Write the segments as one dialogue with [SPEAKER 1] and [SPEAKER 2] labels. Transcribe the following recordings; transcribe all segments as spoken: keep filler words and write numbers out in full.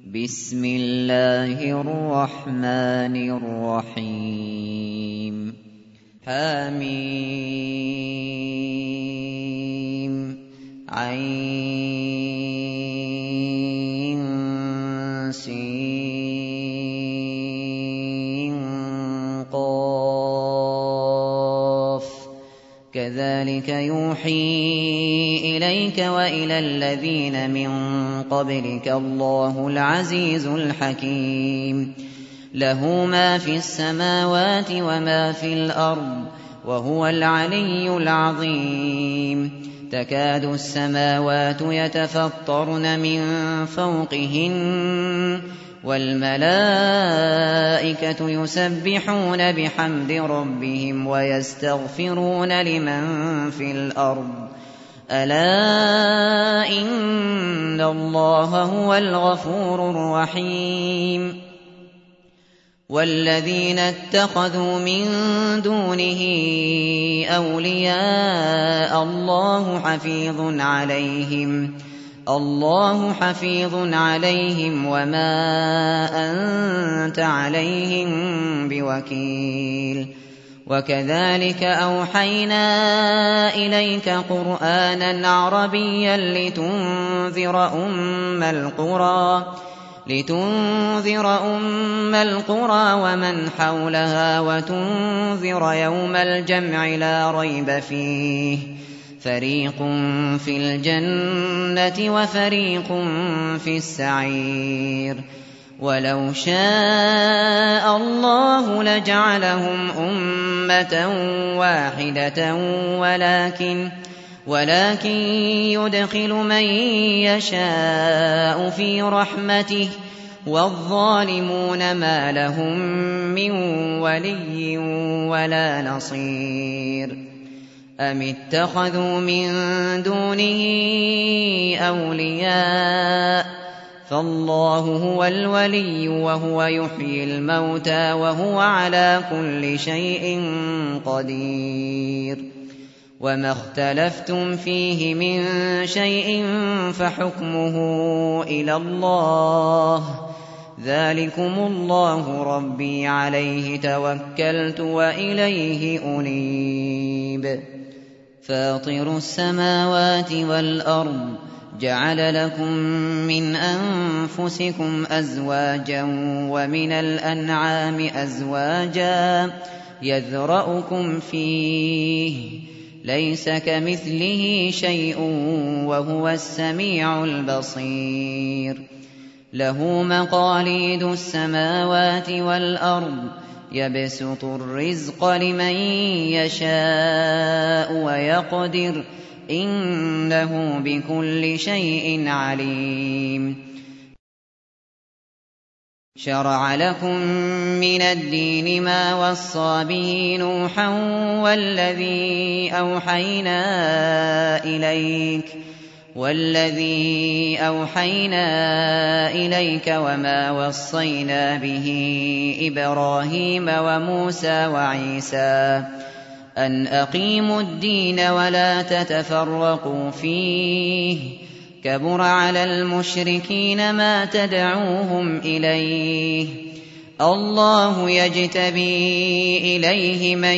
[SPEAKER 1] بسم الله الرحمن الرحيم حميم عين سين قاف كذلك يوحي إليك وإلى الذين من قبلك الله العزيز الحكيم له ما في السماوات وما في الأرض وهو العلي العظيم تكاد السماوات يتفطرن من فوقهن والملائكة يسبحون بحمد ربهم ويستغفرون لمن في الأرض ألا إن الله هو الغفور الرحيم والذين اتخذوا من دونه أولياء الله حفيظ عليهم الله حفيظ عليهم وما أنت عليهم بوكيل وكذلك أوحينا إليك قرآنا عربيا لتنذر أم القرى لتنذر أم القرى ومن حولها وتنذر يوم الجمع لا ريب فيه فريق في الجنة وفريق في السعير ولو شاء الله لجعلهم أمة واحدة ولكن ولكن يدخل من يشاء في رحمته والظالمون ما لهم من ولي ولا نصير أم اتخذوا من دونه أولياء فالله هو الولي وهو يحيي الموتى وهو على كل شيء قدير وما اختلفتم فيه من شيء فحكمه إلى الله ذلكم الله ربي عليه توكلت وإليه أنيب فاطر السماوات والأرض جعل لكم من أنفسكم أزواجا ومن الأنعام أزواجا يذرأكم فيه ليس كمثله شيء وهو السميع البصير له مقاليد السماوات والأرض يبسط الرزق لمن يشاء ويقدر إنه بكل شيء عليم شرع لكم من الدين ما وصى به نوحا والذي أوحينا إليك والذي أوحينا إليك وما وصينا به إبراهيم وموسى وعيسى أن أقيموا الدين ولا تتفرقوا فيه كبر على المشركين ما تدعوهم إليه الله يجتبي إليه من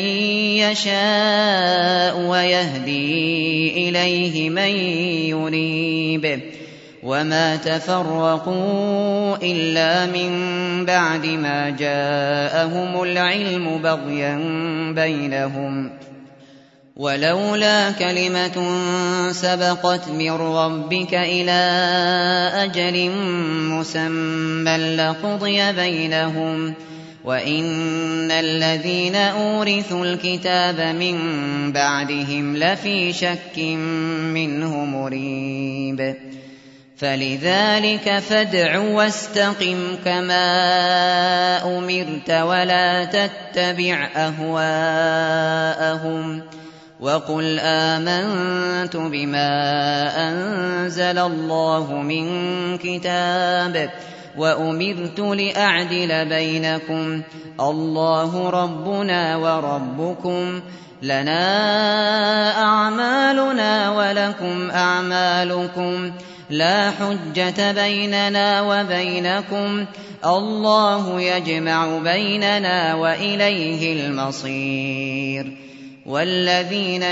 [SPEAKER 1] يشاء ويهدي إليه من ينيب وما تفرقوا إلا من بعد ما جاءهم العلم بغيا بينهم ولولا كلمة سبقت من ربك إلى أجل مسمى لقضي بينهم وإن الذين أورثوا الكتاب من بعدهم لفي شك منه مريب فلذلك فادع واستقم كما أمرت ولا تتبع أهواءهم وقل آمنت بما أنزل الله من كتاب وأمرت لأعدل بينكم الله ربنا وربكم لنا أعمالنا ولكم أعمالكم لا حجة بيننا وبينكم الله يجمع بيننا وإليه المصير والذين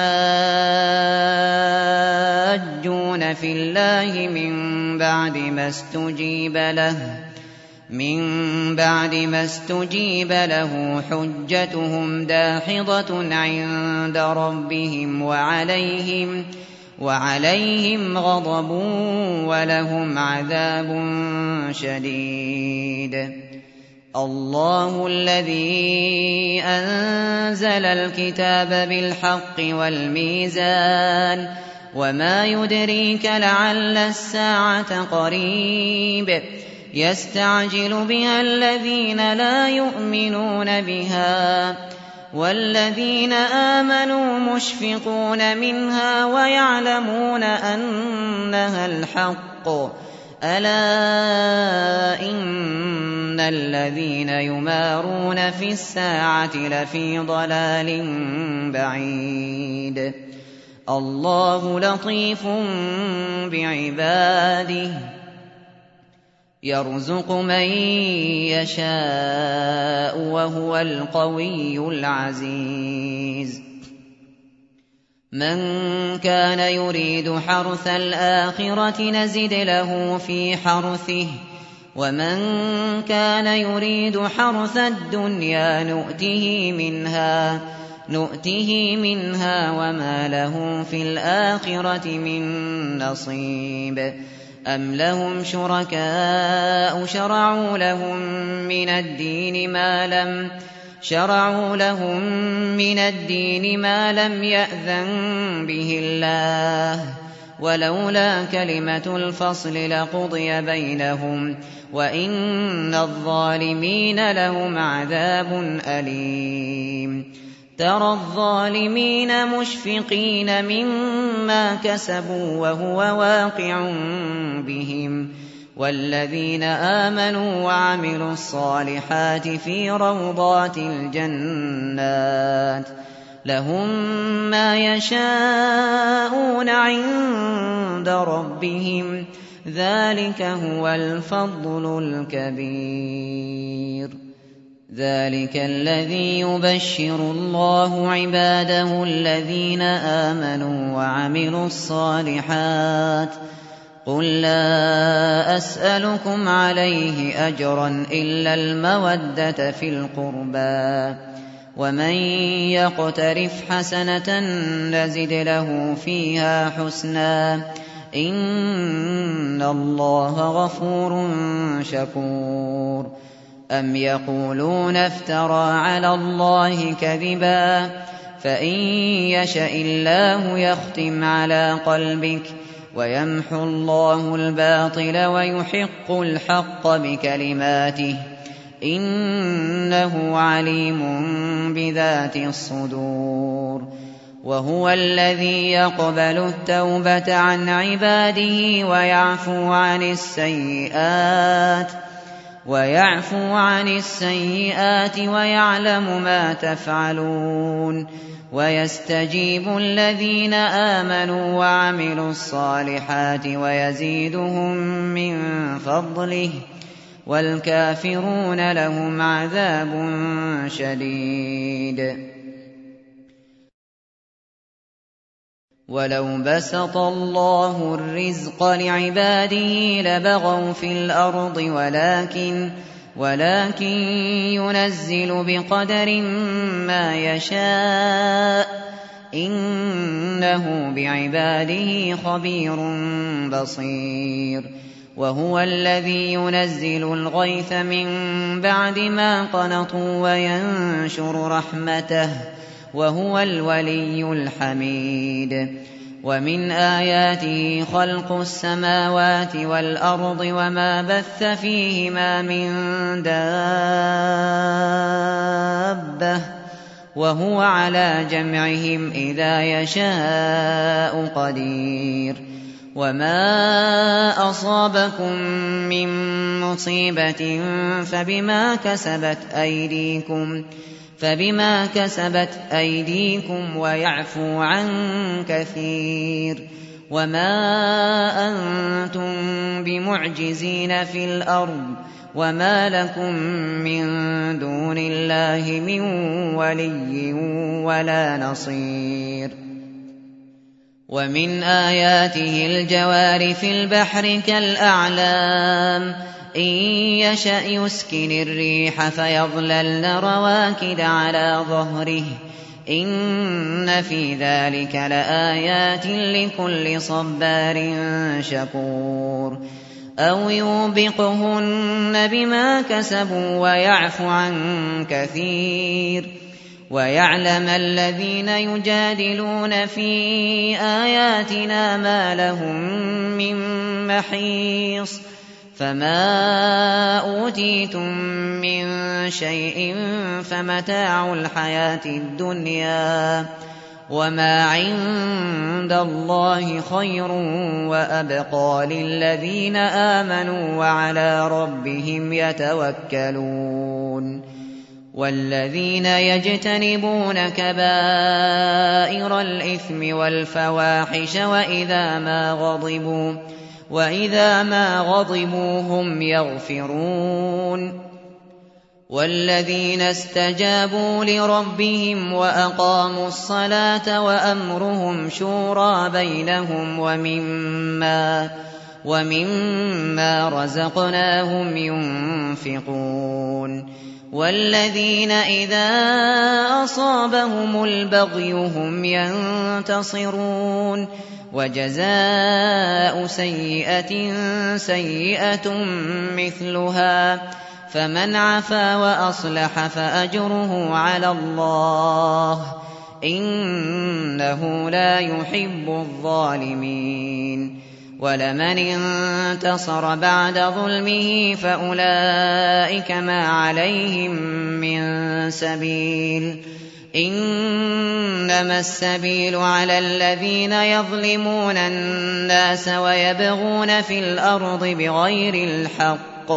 [SPEAKER 1] يحاجون في الله من بعد ما استجيب له من بعد ما استجيب له حجتهم داحضة عند ربهم وعليهم وعليهم غضب ولهم عذاب شديد الله الذي أنزل الكتاب بالحق والميزان وما يدريك لعل الساعة قريب يستعجل بها الذين لا يؤمنون بها والذين آمنوا مشفقون منها ويعلمون أنها الحق ألا إن الذين يمارون في الساعة لفي ضلال بعيد الله لطيف بعباده يرزق من يشاء وهو القوي العزيز من كان يريد حرث الآخرة نزد له في حرثه ومن كان يريد حرث الدنيا نؤته منها نؤته منها وما له في الآخرة من نصيب أم لهم شركاء شرعوا لهم من الدين ما لم شرعوا لهم من الدين ما لم يأذن به الله ولولا كلمة الفصل لقضي بينهم وإن الظالمين لهم عذاب أليم ترى الظالمين مشفقين مما كسبوا وهو واقع بهم والذين آمنوا وعملوا الصالحات في روضات الجنات لهم ما يشاءون عند ربهم ذلك هو الفضل الكبير ذلك الذي يبشر الله عباده الذين آمنوا وعملوا الصالحات قل لا أسألكم عليه أجرا إلا المودة في القربى ومن يقترف حسنة نزد له فيها حسنا إن الله غفور شكور أم يقولون افترى على الله كذبا فإن يشأ الله يختم على قلبك ويمحو الله الباطل ويحق الحق بكلماته إنه عليم بذات الصدور وهو الذي يقبل التوبة عن عباده ويعفو عن السيئات ويعفو عن السيئات ويعلم ما تفعلون ويستجيب الذين آمنوا وعملوا الصالحات ويزيدهم من فضله والكافرون لهم عذاب شديد ولو بسط الله الرزق لعباده لبغوا في الأرض ولكن ولكن ينزل بقدر ما يشاء إنه بعباده خبير بصير وهو الذي ينزل الغيث من بعد ما قنطوا وينشر رحمته وهو الولي الحميد ومن آياته خلق السماوات والأرض وما بث فيهما من دابة وهو على جمعهم إذا يشاء قدير وما أصابكم من مصيبة فبما كسبت أيديكم فبما كسبت أيديكم ويعفو عن كثير وما أنتم بمعجزين في الأرض وما لكم من دون الله من ولي ولا نصير ومن آياته الجوار في البحر كالأعلام إن يشأ يسكن الريح فيظللن رواكد على ظهره إن في ذلك لآيات لكل صبار شكور أو يوبقهن بما كسبوا ويعفو عن كثير ويعلم الذين يجادلون في آياتنا ما لهم من محيص فما أوتيتم من شيء فمتاع الحياة الدنيا وما عند الله خير وأبقى للذين آمنوا وعلى ربهم يتوكلون والذين يجتنبون كبائر الإثم والفواحش وإذا ما غضبوا وإذا ما غضبوا هم يغفرون والذين استجابوا لربهم وأقاموا الصلاة وأمرهم شورى بينهم ومما ومما رزقناهم ينفقون والذين إذا أصابهم البغي هم ينتصرون وجزاء سيئة سيئة مثلها فمن عفا وأصلح فأجره على الله إنه لا يحب الظالمين ولمن انتصر بعد ظلمه فأولئك ما عليهم من سبيل إنما السبيل على الذين يظلمون الناس ويبغون في الأرض بغير الحق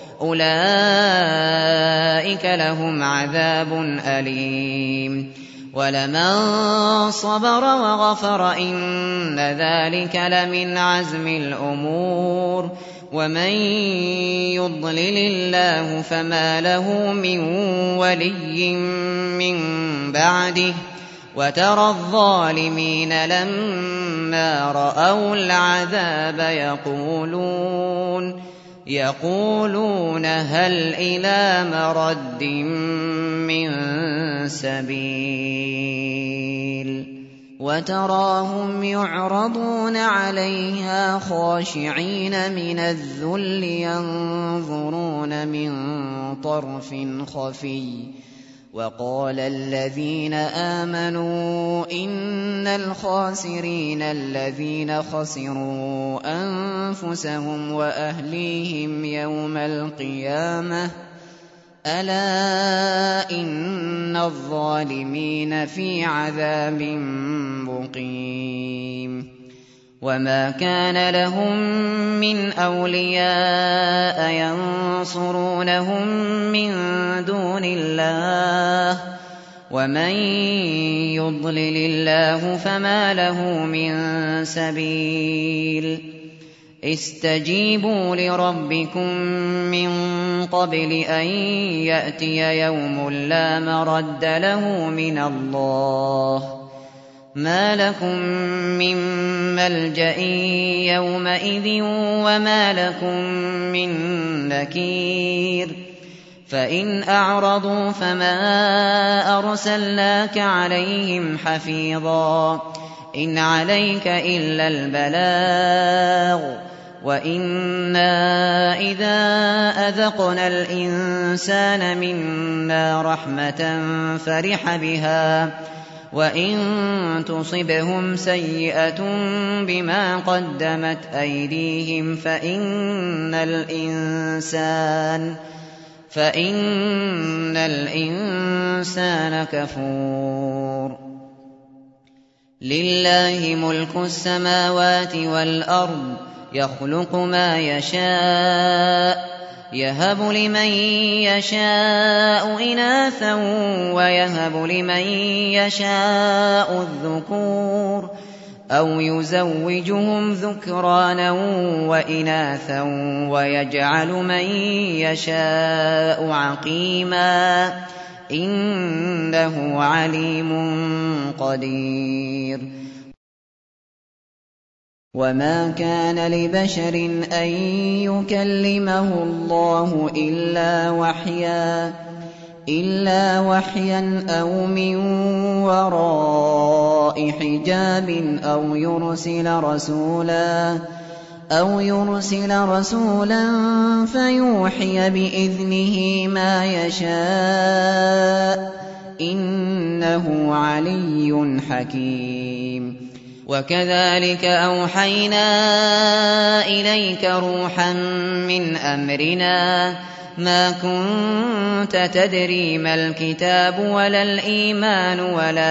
[SPEAKER 1] أولئك لهم عذاب أليم ولمن صبر وغفر إن ذلك لمن عزم الأمور ومن يضلل الله فما له من ولي من بعده وترى الظالمين لما رأوا العذاب يقولون يقولون هل إلى مرد من سبيل وتراهم يعرضون عليها خاشعين من الذل ينظرون من طرف خفي وقال الذين آمنوا إن الخاسرين الذين خسروا أنفسهم وأهليهم يوم القيامة ألا إن الظالمين في عذاب مقيم وما كان لهم من أولياء ينصرونهم من دون الله ومن يضلل الله فما له من سبيل استجيبوا لربكم من قبل أن يأتي يوم لا مرد له من الله ما لكم من ملجأ يومئذ وما لكم من نكير فإن أعرضوا فما أرسلناك عليهم حفيظا إن عليك إلا البلاغ وإنا إذا أذقنا الإنسان منا رحمة فرح بها وإن تصبهم سيئة بما قدمت أيديهم فإن الإنسان فإن الإنسان كفور لله ملك السماوات والأرض يخلق ما يشاء يهب لمن يشاء إناثا ويهب لمن يشاء الذكور أَوْ يُزَوِّجُهُمْ ذُكْرَانًا وَإِنَاثًا وَيَجْعَلُ مَن يَشَاءُ عَقِيمًا ۚ إِنَّهُ عَلِيمٌ قَدِيرٌ. وَمَا كَانَ لِبَشَرٍ أَن يُكَلِّمَهُ اللَّهُ إِلَّا وَحْيًا أَوْ مِن وَرَاءِ حِجَابٍ أَوْ يُرْسِلَ رَسُولًا فَيُوحِيَ بِإِذْنِهِ مَا يَشَاءُ ۚ إِنَّهُ عَلِيٌّ حَكِيمٌ. وَكَذَٰلِكَ أَوْحَيْنَا إِلَيْكَ رُوحًا مِّنْ أَمْرِنَا ۚ مَا كُنتَ تَدْرِي مَا الْكِتَابُ وَلَا الْإِيمَانُ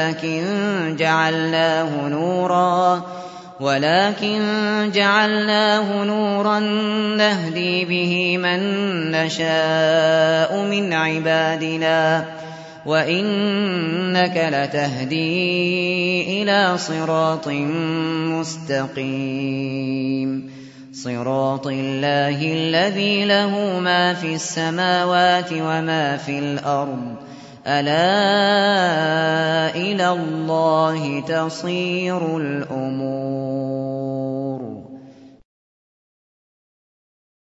[SPEAKER 1] وَلَٰكِن جَعَلْنَاهُ نُورًا نَّهْدِي بِهِ مَن نَّشَاءُ مِنْ عِبَادِنَا ۚ وَإِنَّكَ لَتَهْدِي إِلَىٰ صِرَاطٍ مُّسْتَقِيمٍ، صِرَاطِ اللَّهِ الَّذِي لَهُ مَا فِي السَّمَاوَاتِ وَمَا فِي الْأَرْضِ ۗ أَلَا إِلَى اللَّهِ تَصِيرُ الْأُمُورُ.